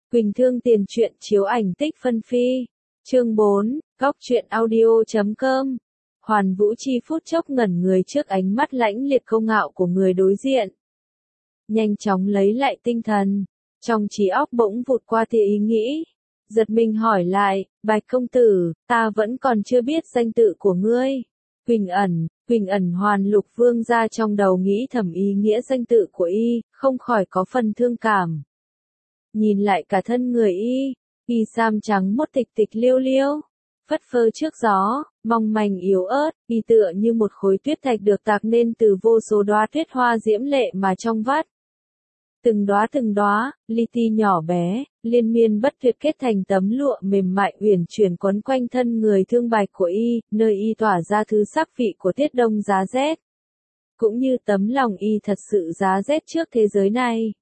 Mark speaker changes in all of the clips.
Speaker 1: Quỳnh Thương Tiền truyện chiếu ảnh tích phân phi. Chương 4, Góc truyện audio.com. Hoàn Vũ Chi phút chốc ngẩn người trước ánh mắt lãnh liệt công ngạo của người đối diện. Nhanh chóng lấy lại tinh thần, trong trí óc bỗng vụt qua tia ý nghĩ. Giật mình hỏi lại, Bạch công tử, ta vẫn còn chưa biết danh tự của ngươi. Quỳnh ẩn Hoàn Lục Vương ra trong đầu nghĩ thầm ý nghĩa danh tự của y, không khỏi có phần thương cảm. Nhìn lại cả thân người y sam trắng một tịch tịch liêu liêu, phất phơ trước gió, mong manh yếu ớt, y tựa như một khối tuyết thạch được tạc nên từ vô số đóa tuyết hoa diễm lệ mà trong vắt. Từng đóa, li ti nhỏ bé, liên miên bất tuyệt kết thành tấm lụa mềm mại uyển chuyển quấn quanh thân người thương bạch của y, nơi y tỏa ra thứ sắc vị của tiết đông giá rét. Cũng như tấm lòng y thật sự giá rét trước thế giới này.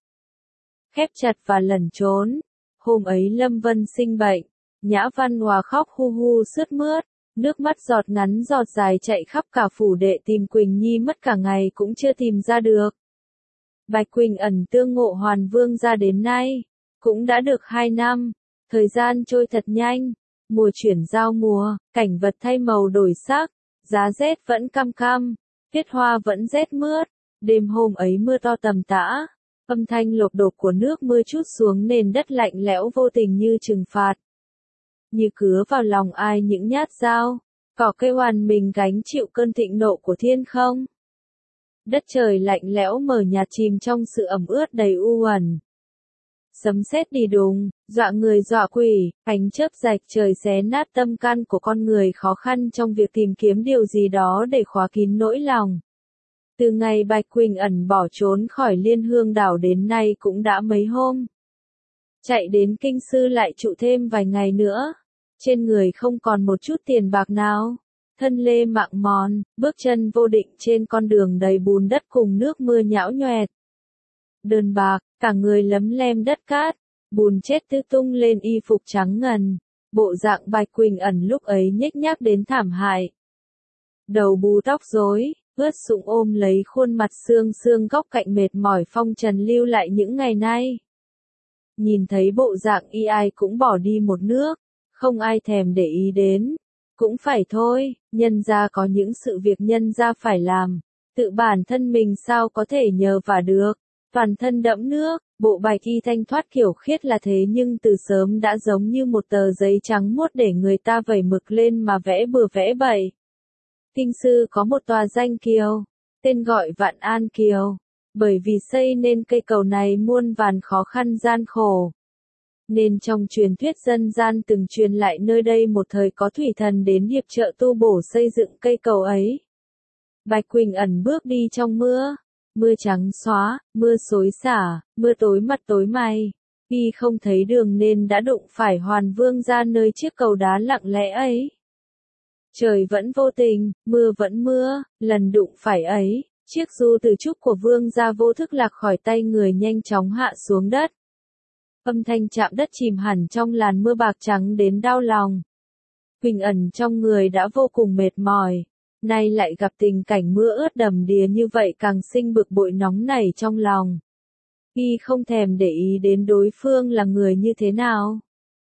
Speaker 1: Khép chặt và lẩn trốn. Hôm ấy Lâm Vân sinh bệnh, Nhã Văn Hòa khóc hu hu sướt mướt, nước mắt giọt ngắn giọt dài chạy khắp cả phủ đệ tìm Quỳnh Nhi mất cả ngày cũng chưa tìm ra được. Bạch Quỳnh ẩn tương ngộ Hoàn Vương ra đến nay, cũng đã được 2 năm, thời gian trôi thật nhanh, mùa chuyển giao mùa, cảnh vật thay màu đổi sắc, giá rét vẫn căm căm, tuyết hoa vẫn rét mướt, đêm hôm ấy mưa to tầm tã. Âm thanh lộp đột của nước mưa trút xuống nền đất lạnh lẽo vô tình như trừng phạt. Như cứa vào lòng ai những nhát dao, cỏ cây hoàn mình gánh chịu cơn thịnh nộ của thiên không. Đất trời lạnh lẽo mờ nhạt chìm trong sự ẩm ướt đầy u uẩn. Sấm sét đi đùng, dọa người dọa quỷ, ánh chớp rạch trời xé nát tâm can của con người khó khăn trong việc tìm kiếm điều gì đó để khóa kín nỗi lòng. Từ ngày Bạch Quỳnh ẩn bỏ trốn khỏi Liên Hương đảo đến nay cũng đã mấy hôm. Chạy đến kinh sư lại trụ thêm vài ngày nữa. Trên người không còn một chút tiền bạc nào. Thân lê mạng mòn, bước chân vô định trên con đường đầy bùn đất cùng nước mưa nhão nhoẹt. Đơn bạc, cả người lấm lem đất cát, bùn chết tứ tung lên y phục trắng ngần. Bộ dạng Bạch Quỳnh ẩn lúc ấy nhếch nhác đến thảm hại. Đầu bù tóc rối. Ướt sũng ôm lấy khuôn mặt xương góc cạnh mệt mỏi phong trần lưu lại những ngày nay. Nhìn thấy bộ dạng y ai cũng bỏ đi một nước, không ai thèm để ý đến. Cũng phải thôi, nhân gia có những sự việc nhân gia phải làm, tự bản thân mình sao có thể nhờ vả được. Toàn thân đẫm nước, bộ bạch y thanh thoát kiểu khiết là thế nhưng từ sớm đã giống như một tờ giấy trắng muốt để người ta vẩy mực lên mà vẽ bừa vẽ bậy. Kinh sư có một tòa danh kiều, tên gọi Vạn An Kiều, bởi vì xây nên cây cầu này muôn vàn khó khăn gian khổ. Nên trong truyền thuyết dân gian từng truyền lại nơi đây một thời có thủy thần đến hiệp trợ tu bổ xây dựng cây cầu ấy. Bạch Quỳnh ẩn bước đi trong mưa, mưa trắng xóa, mưa xối xả, mưa tối mặt tối mày. Y không thấy đường nên đã đụng phải Hoàn Vương ra nơi chiếc cầu đá lặng lẽ ấy. Trời vẫn vô tình, mưa vẫn mưa, lần đụng phải ấy, chiếc du từ trúc của Vương gia vô thức lạc khỏi tay người nhanh chóng hạ xuống đất. Âm thanh chạm đất chìm hẳn trong làn mưa bạc trắng đến đau lòng. Quỳnh ẩn trong người đã vô cùng mệt mỏi, nay lại gặp tình cảnh mưa ướt đầm đìa như vậy càng sinh bực bội nóng nảy trong lòng. Y không thèm để ý đến đối phương là người như thế nào.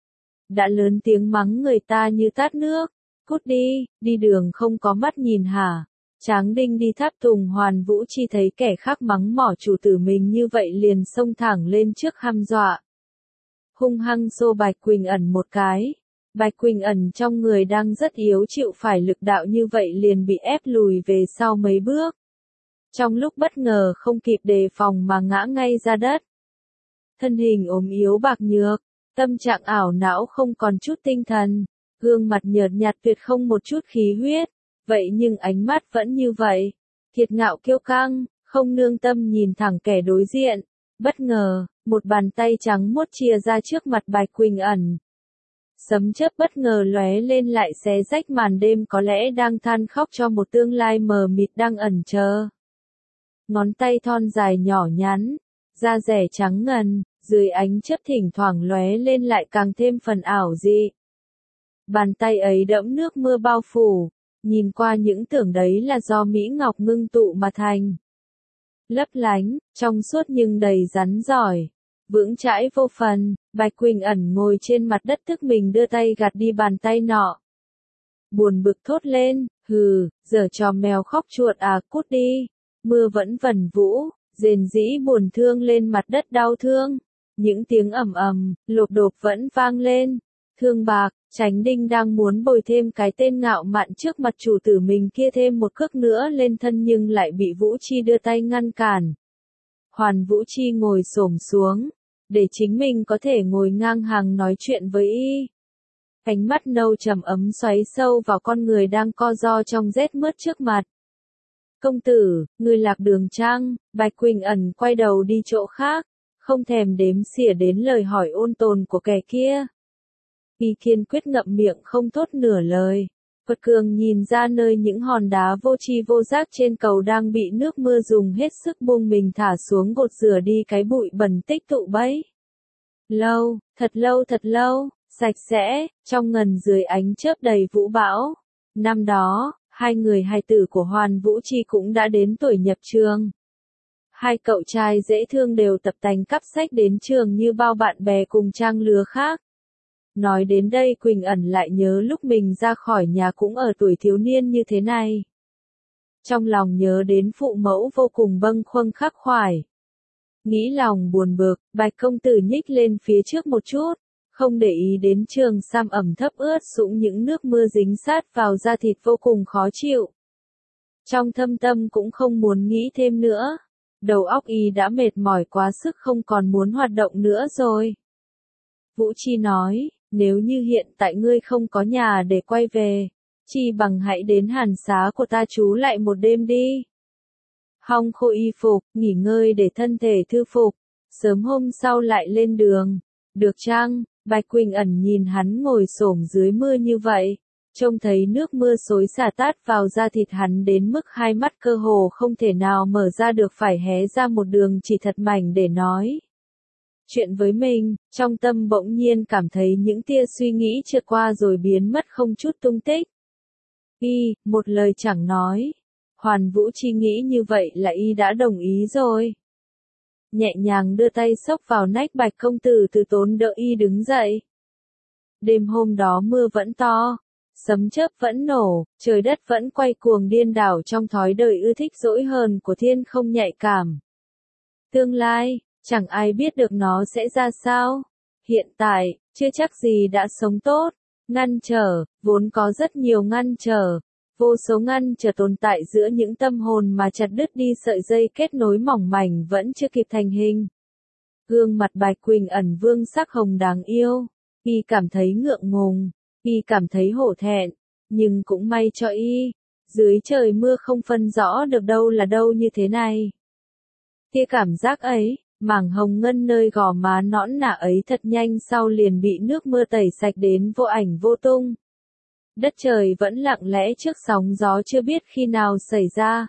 Speaker 1: Đã lớn tiếng mắng người ta như tát nước. Cút đi đường không có mắt nhìn hả? Tráng Đinh đi tháp tùng Hoàn Vũ Chi thấy kẻ khác mắng mỏ chủ tử mình như vậy liền xông thẳng lên trước hăm dọa. Hung hăng xô Bạch Quỳnh ẩn một cái. Bạch Quỳnh ẩn trong người đang rất yếu chịu phải lực đạo như vậy liền bị ép lùi về sau mấy bước. Trong lúc bất ngờ không kịp đề phòng mà ngã ngay ra đất. Thân hình ốm yếu bạc nhược, tâm trạng ảo não không còn chút tinh thần. Gương mặt nhợt nhạt tuyệt không một chút khí huyết, vậy nhưng ánh mắt vẫn như vậy, kiệt ngạo kiêu căng, không nương tâm nhìn thẳng kẻ đối diện. Bất ngờ, một bàn tay trắng muốt chia ra trước mặt Bạch Quỳnh ẩn. Sấm chớp bất ngờ lóe lên lại xé rách màn đêm có lẽ đang than khóc cho một tương lai mờ mịt đang ẩn chờ. Ngón tay thon dài nhỏ nhắn, da dẻ trắng ngần, dưới ánh chớp thỉnh thoảng lóe lên lại càng thêm phần ảo dị. Bàn tay ấy đẫm nước mưa bao phủ, nhìn qua những tưởng đấy là do Mỹ Ngọc ngưng tụ mà thành. Lấp lánh, trong suốt nhưng đầy rắn giỏi, vững chãi vô phần. Bạch Quỳnh ẩn ngồi trên mặt đất thức mình đưa tay gạt đi bàn tay nọ. Buồn bực thốt lên, hừ, giở trò mèo khóc chuột à, cút đi. Mưa vẫn vẩn vũ, rền rĩ buồn thương lên mặt đất đau thương. Những tiếng ầm ầm, lộp độp vẫn vang lên. Thương Bạc, Chánh Đinh đang muốn bồi thêm cái tên ngạo mạn trước mặt chủ tử mình kia thêm một cước nữa lên thân nhưng lại bị Vũ Chi đưa tay ngăn cản. Hoàn Vũ Chi ngồi xổm xuống, để chính mình có thể ngồi ngang hàng nói chuyện với y. Ánh mắt nâu trầm ấm xoáy sâu vào con người đang co ro trong rét mướt trước mặt. Công tử, người lạc đường chăng? Bạch Quỳnh ẩn quay đầu đi chỗ khác, không thèm đếm xỉa đến lời hỏi ôn tồn của kẻ kia. Y kiên quyết ngậm miệng không thốt nửa lời. Quật Cường nhìn ra nơi những hòn đá vô tri vô giác trên cầu đang bị nước mưa dùng hết sức buông mình thả xuống gột rửa đi cái bụi bẩn tích tụ bấy. Lâu, thật lâu, sạch sẽ, trong ngần dưới ánh chớp đầy vũ bão. Năm đó, hai người hài tử của Hoàn Vũ Chi cũng đã đến tuổi nhập trường. Hai cậu trai dễ thương đều tập tành cắp sách đến trường như bao bạn bè cùng trang lứa khác. Nói đến đây Quỳnh ẩn lại nhớ lúc mình ra khỏi nhà cũng ở tuổi thiếu niên như thế này. Trong lòng nhớ đến phụ mẫu vô cùng bâng khuâng khắc khoải. Nghĩ lòng buồn bực, Bạch công tử nhích lên phía trước một chút, không để ý đến trường sam ẩm thấp ướt sũng những nước mưa dính sát vào da thịt vô cùng khó chịu. Trong thâm tâm cũng không muốn nghĩ thêm nữa. Đầu óc y đã mệt mỏi quá sức không còn muốn hoạt động nữa rồi. Vũ Chi nói, nếu như hiện tại ngươi không có nhà để quay về, chi bằng hãy đến hàn xá của ta trú lại một đêm đi. Hong khô y phục, nghỉ ngơi để thân thể thư phục, sớm hôm sau lại lên đường. Được chăng? Bạch Quỳnh ẩn nhìn hắn ngồi xổm dưới mưa như vậy, trông thấy nước mưa xối xả tát vào da thịt hắn đến mức hai mắt cơ hồ không thể nào mở ra được, phải hé ra một đường chỉ thật mảnh để nói chuyện với mình. Trong tâm bỗng nhiên cảm thấy những tia suy nghĩ trượt qua rồi biến mất không chút tung tích. Y, một lời chẳng nói. Hoàn Vũ Chi nghĩ như vậy là y đã đồng ý rồi. Nhẹ nhàng đưa tay xốc vào nách Bạch công tử từ tốn đỡ y đứng dậy. Đêm hôm đó mưa vẫn to, sấm chớp vẫn nổ, trời đất vẫn quay cuồng điên đảo trong thói đời ưa thích dỗi hờn của thiên không nhạy cảm. Tương lai, chẳng ai biết được nó sẽ ra sao. Hiện tại, chưa chắc gì đã sống tốt. Ngăn trở, vốn có rất nhiều ngăn trở. Vô số ngăn trở tồn tại giữa những tâm hồn mà chặt đứt đi sợi dây kết nối mỏng mảnh vẫn chưa kịp thành hình. Gương mặt Bạch Quỳnh ẩn vương sắc hồng đáng yêu. Y cảm thấy ngượng ngùng, y cảm thấy hổ thẹn, nhưng cũng may cho y. Dưới trời mưa không phân rõ được đâu là đâu như thế này. Tia cảm giác ấy, mảng hồng ngân nơi gò má nõn nà ấy thật nhanh sau liền bị nước mưa tẩy sạch đến vô ảnh vô tung. Đất trời vẫn lặng lẽ trước sóng gió chưa biết khi nào xảy ra.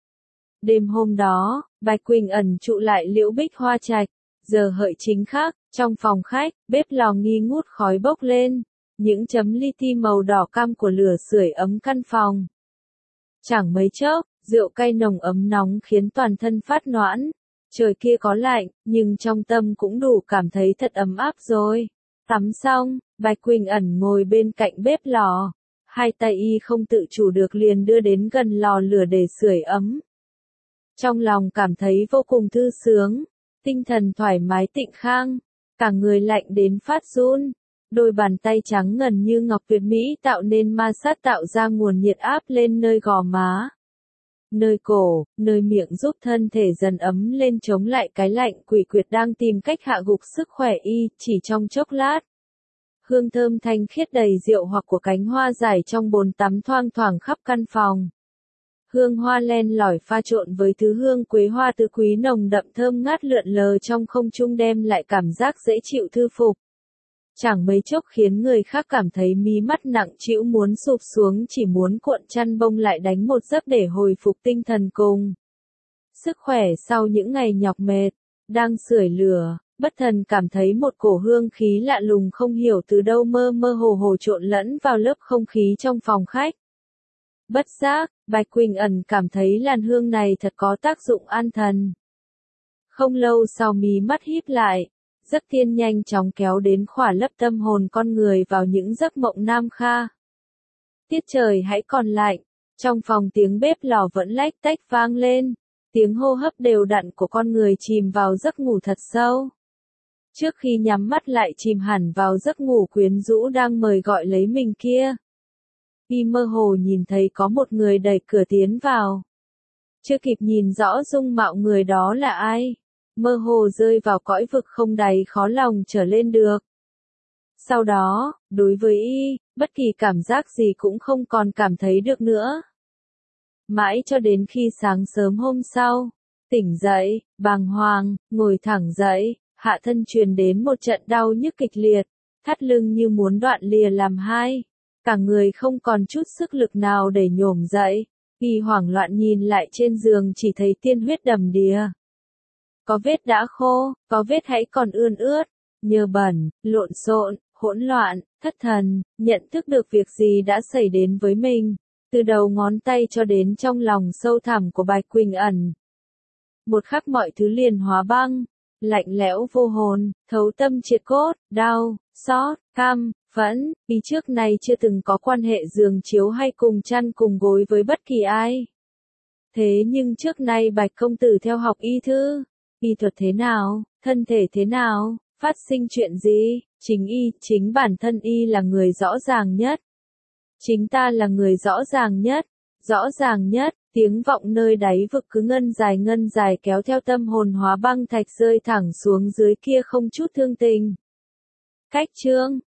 Speaker 1: Đêm hôm đó, Bạch Quỳnh ẩn trụ lại Liễu Bích Hoa Trạch, giờ hợi chính khác, trong phòng khách, bếp lò nghi ngút khói bốc lên, những chấm li ti màu đỏ cam của lửa sưởi ấm căn phòng. Chẳng mấy chốc, rượu cay nồng ấm nóng khiến toàn thân phát noãn. Trời kia có lạnh, nhưng trong tâm cũng đủ cảm thấy thật ấm áp rồi. Tắm xong, Bạch Quỳnh ẩn ngồi bên cạnh bếp lò. Hai tay y không tự chủ được liền đưa đến gần lò lửa để sưởi ấm. Trong lòng cảm thấy vô cùng thư sướng, tinh thần thoải mái tịnh khang, cả người lạnh đến phát run. Đôi bàn tay trắng ngần như ngọc tuyệt mỹ tạo nên ma sát tạo ra nguồn nhiệt áp lên nơi gò má, nơi cổ, nơi miệng giúp thân thể dần ấm lên chống lại cái lạnh quỷ quyệt đang tìm cách hạ gục sức khỏe y chỉ trong chốc lát. Hương thơm thanh khiết đầy rượu hoặc của cánh hoa dài trong bồn tắm thoang thoảng khắp căn phòng. Hương hoa len lỏi pha trộn với thứ hương quế hoa tứ quý nồng đậm thơm ngát lượn lờ trong không trung đem lại cảm giác dễ chịu thư phục. Chẳng mấy chốc khiến người khác cảm thấy mí mắt nặng trĩu muốn sụp xuống, chỉ muốn cuộn chăn bông lại đánh một giấc để hồi phục tinh thần cùng sức khỏe sau những ngày nhọc mệt. Đang sưởi lửa, bất thần cảm thấy một cổ hương khí lạ lùng không hiểu từ đâu mơ mơ hồ hồ trộn lẫn vào lớp không khí trong phòng khách. Bất giác, Bạch Quỳnh ẩn cảm thấy làn hương này thật có tác dụng an thần. Không lâu sau mí mắt híp lại, Giấc tiên nhanh chóng kéo đến khỏa lấp tâm hồn con người vào những giấc mộng nam kha. Tiết trời hãy còn lạnh, trong phòng tiếng bếp lò vẫn lách tách vang lên, tiếng hô hấp đều đặn của con người chìm vào giấc ngủ thật sâu. Trước khi nhắm mắt lại chìm hẳn vào giấc ngủ quyến rũ đang mời gọi lấy mình kia. Y mơ hồ nhìn thấy có một người đẩy cửa tiến vào. Chưa kịp nhìn rõ dung mạo người đó là ai, mơ hồ rơi vào cõi vực không đáy khó lòng trở lên được. Sau đó, đối với y, bất kỳ cảm giác gì cũng không còn cảm thấy được nữa. Mãi cho đến khi sáng sớm hôm sau, tỉnh dậy, bàng hoàng, ngồi thẳng dậy, hạ thân truyền đến một trận đau nhức kịch liệt, thắt lưng như muốn đoạn lìa làm hai, cả người không còn chút sức lực nào để nhổm dậy, y hoảng loạn nhìn lại trên giường chỉ thấy tiên huyết đầm đìa. Có vết đã khô, có vết hãy còn ươn ướt, nhơ bẩn, lộn xộn, hỗn loạn, thất thần, nhận thức được việc gì đã xảy đến với mình, từ đầu ngón tay cho đến trong lòng sâu thẳm của Bạch Quỳnh Ẩn. Một khắc mọi thứ liền hóa băng, lạnh lẽo vô hồn, thấu tâm triệt cốt, đau, xót, căm, phẫn, vì trước nay chưa từng có quan hệ giường chiếu hay cùng chăn cùng gối với bất kỳ ai. Thế nhưng trước nay Bạch công tử theo học y thư, y thuật thế nào, thân thể thế nào, phát sinh chuyện gì, chính bản thân y là người rõ ràng nhất. Chính ta là người rõ ràng nhất, tiếng vọng nơi đáy vực cứ ngân dài kéo theo tâm hồn hóa băng thạch rơi thẳng xuống dưới kia không chút thương tình. Cách chương